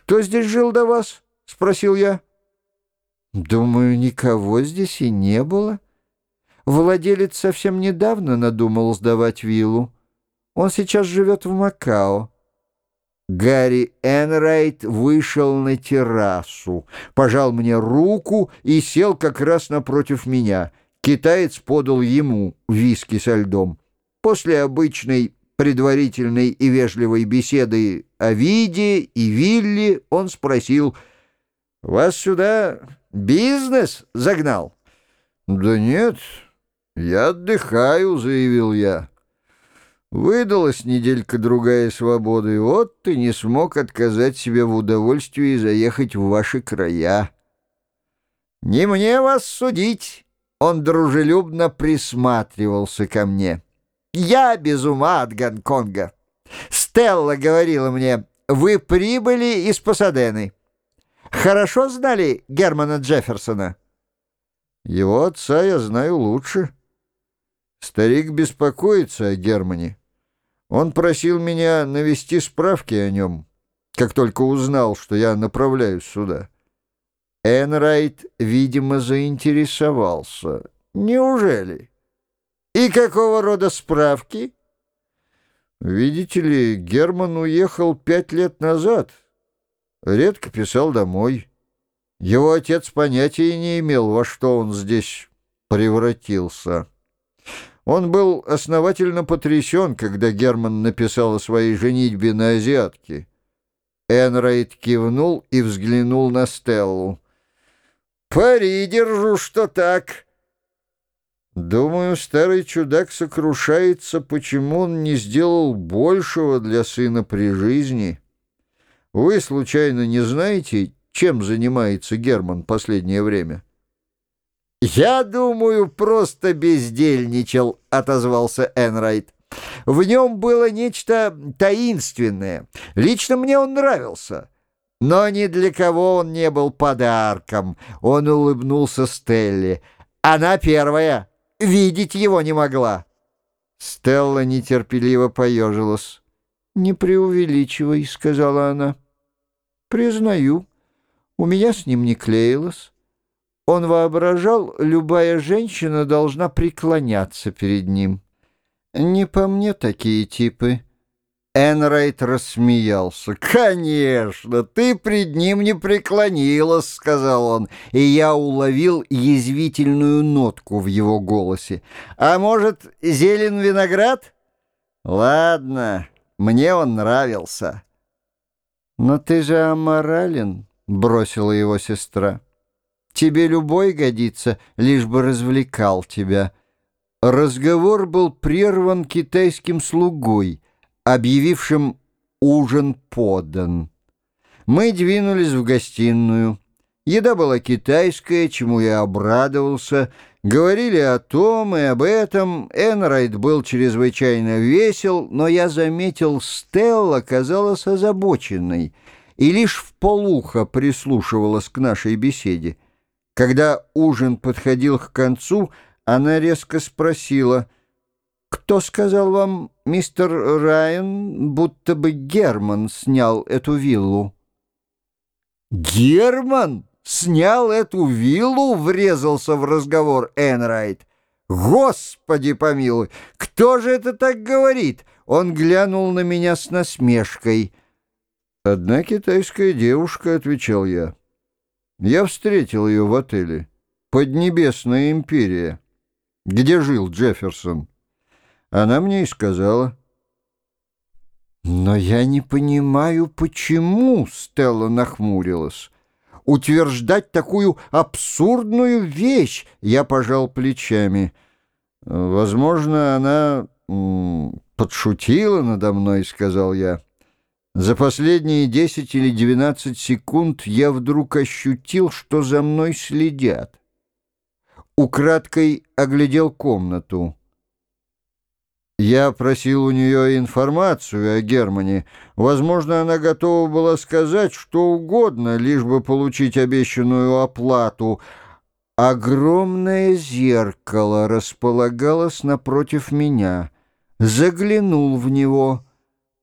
«Кто здесь жил до вас?» — спросил я. «Думаю, никого здесь и не было. Владелец совсем недавно надумал сдавать виллу. Он сейчас живет в Макао». Гарри Энрайт вышел на террасу, пожал мне руку и сел как раз напротив меня. Китаец подал ему виски со льдом. После обычной предварительной и вежливой беседы о виде и вилле он спросил: «Вас сюда бизнес загнал?» «Да нет, я отдыхаю», — заявил я. «Выдалась неделька-другая свободы, вот ты не смог отказать себе в удовольствии заехать в ваши края». «Не мне вас судить», — он дружелюбно присматривался ко мне. «Я без ума от Гонконга. Стелла говорила мне, вы прибыли из Пасадены. Хорошо знали Германа Джефферсона?» «Его отца я знаю лучше. Старик беспокоится о Германе. Он просил меня навести справки о нем, как только узнал, что я направляюсь сюда». Энрайт, видимо, заинтересовался. «Неужели? И какого рода справки?» «Видите ли, Герман уехал 5 лет назад. Редко писал домой. Его отец понятия не имел, во что он здесь превратился. Он был основательно потрясен, когда Герман написал о своей женитьбе на азиатке». Энрайт кивнул и взглянул на Стеллу. «Пари держу, что так». «Думаю, старый чудак сокрушается, почему он не сделал большего для сына при жизни. Вы, случайно, не знаете, чем занимается Герман последнее время?» «Я думаю, просто бездельничал», — отозвался Энрайт. «В нем было нечто таинственное. Лично мне он нравился. Но ни для кого он не был подарком». Он улыбнулся Стелле. «Она первая. Видеть его не могла». Стелла нетерпеливо поежилась. «Не преувеличивай», — сказала она. «Признаю, у меня с ним не клеилось. Он воображал, любая женщина должна преклоняться перед ним. Не по мне такие типы». Энрайт рассмеялся. «Конечно, ты пред ним не преклонилась», — сказал он, и я уловил язвительную нотку в его голосе. «А может, зелен виноград? Ладно, мне он нравился». «Но ты же аморален», — бросила его сестра. «Тебе любой годится, лишь бы развлекал тебя». Разговор был прерван китайским слугой, объявившим «ужин подан». Мы двинулись в гостиную. Еда была китайская, чему я обрадовался. Говорили о том и об этом. Энрайт был чрезвычайно весел, но я заметил, Стелла казалась озабоченной и лишь вполуха прислушивалась к нашей беседе. Когда ужин подходил к концу, она резко спросила: «Кто сказал вам, мистер Райан, будто бы Герман снял эту виллу?» «Герман снял эту виллу?» — врезался в разговор Энрайт. «Господи помилуй! Кто же это так говорит?» Он глянул на меня с насмешкой. «Одна китайская девушка», — отвечал я. «Я встретил ее в отеле «Поднебесная империя», где жил Джефферсон. Она мне и сказала». «Но я не понимаю, почему», — Стелла нахмурилась. «Утверждать такую абсурдную вещь!» — я пожал плечами. «Возможно, она подшутила надо мной», — сказал я. За последние 10 или 12 секунд я вдруг ощутил, что за мной следят. Украдкой оглядел комнату. Я просил у нее информацию о Германе. Возможно, она готова была сказать что угодно, лишь бы получить обещанную оплату. Огромное зеркало располагалось напротив меня. Заглянул в него.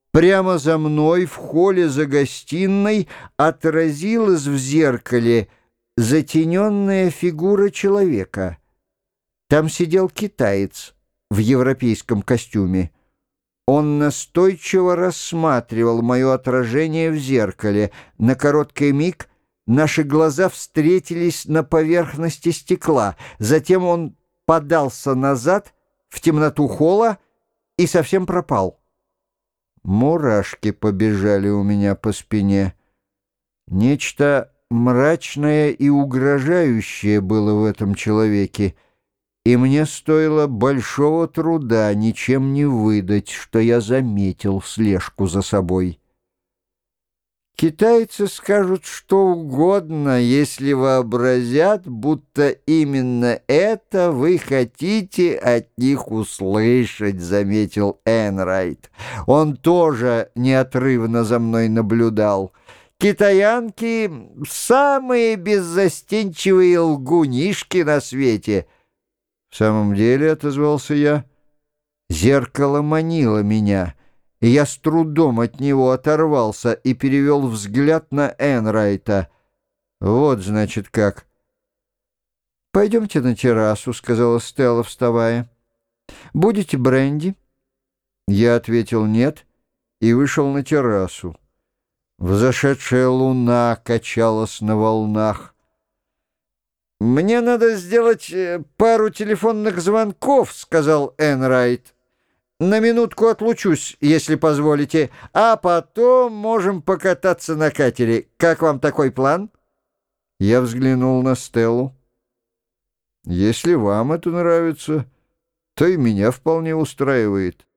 Прямо за мной в холле за гостиной отразилась в зеркале затененная фигура человека. Там сидел китаец в европейском костюме. Он настойчиво рассматривал мое отражение в зеркале. На короткий миг наши глаза встретились на поверхности стекла. Затем он подался назад в темноту холла и совсем пропал. Мурашки побежали у меня по спине. Нечто мрачное и угрожающее было в этом человеке, и мне стоило большого труда ничем не выдать, что я заметил слежку за собой. Китайцы скажут что угодно, если вообразят, будто именно это вы хотите от них услышать, заметил Энрайт. Он тоже неотрывно за мной наблюдал. Китаянки — самые беззастенчивые лгунишки на свете. В самом деле, — отозвался я, — зеркало манило меня, и я с трудом от него оторвался и перевел взгляд на Энрайта. Вот, значит, как. «Пойдемте на террасу», — сказала Стелла, вставая. «Будете бренди?» Я ответил «нет» и вышел на террасу. Взошедшая луна качалась на волнах. «Мне надо сделать пару телефонных звонков», — сказал Энрайт. «На минутку отлучусь, если позволите, а потом можем покататься на катере. Как вам такой план?» Я взглянул на Стеллу. «Если вам это нравится, то и меня вполне устраивает».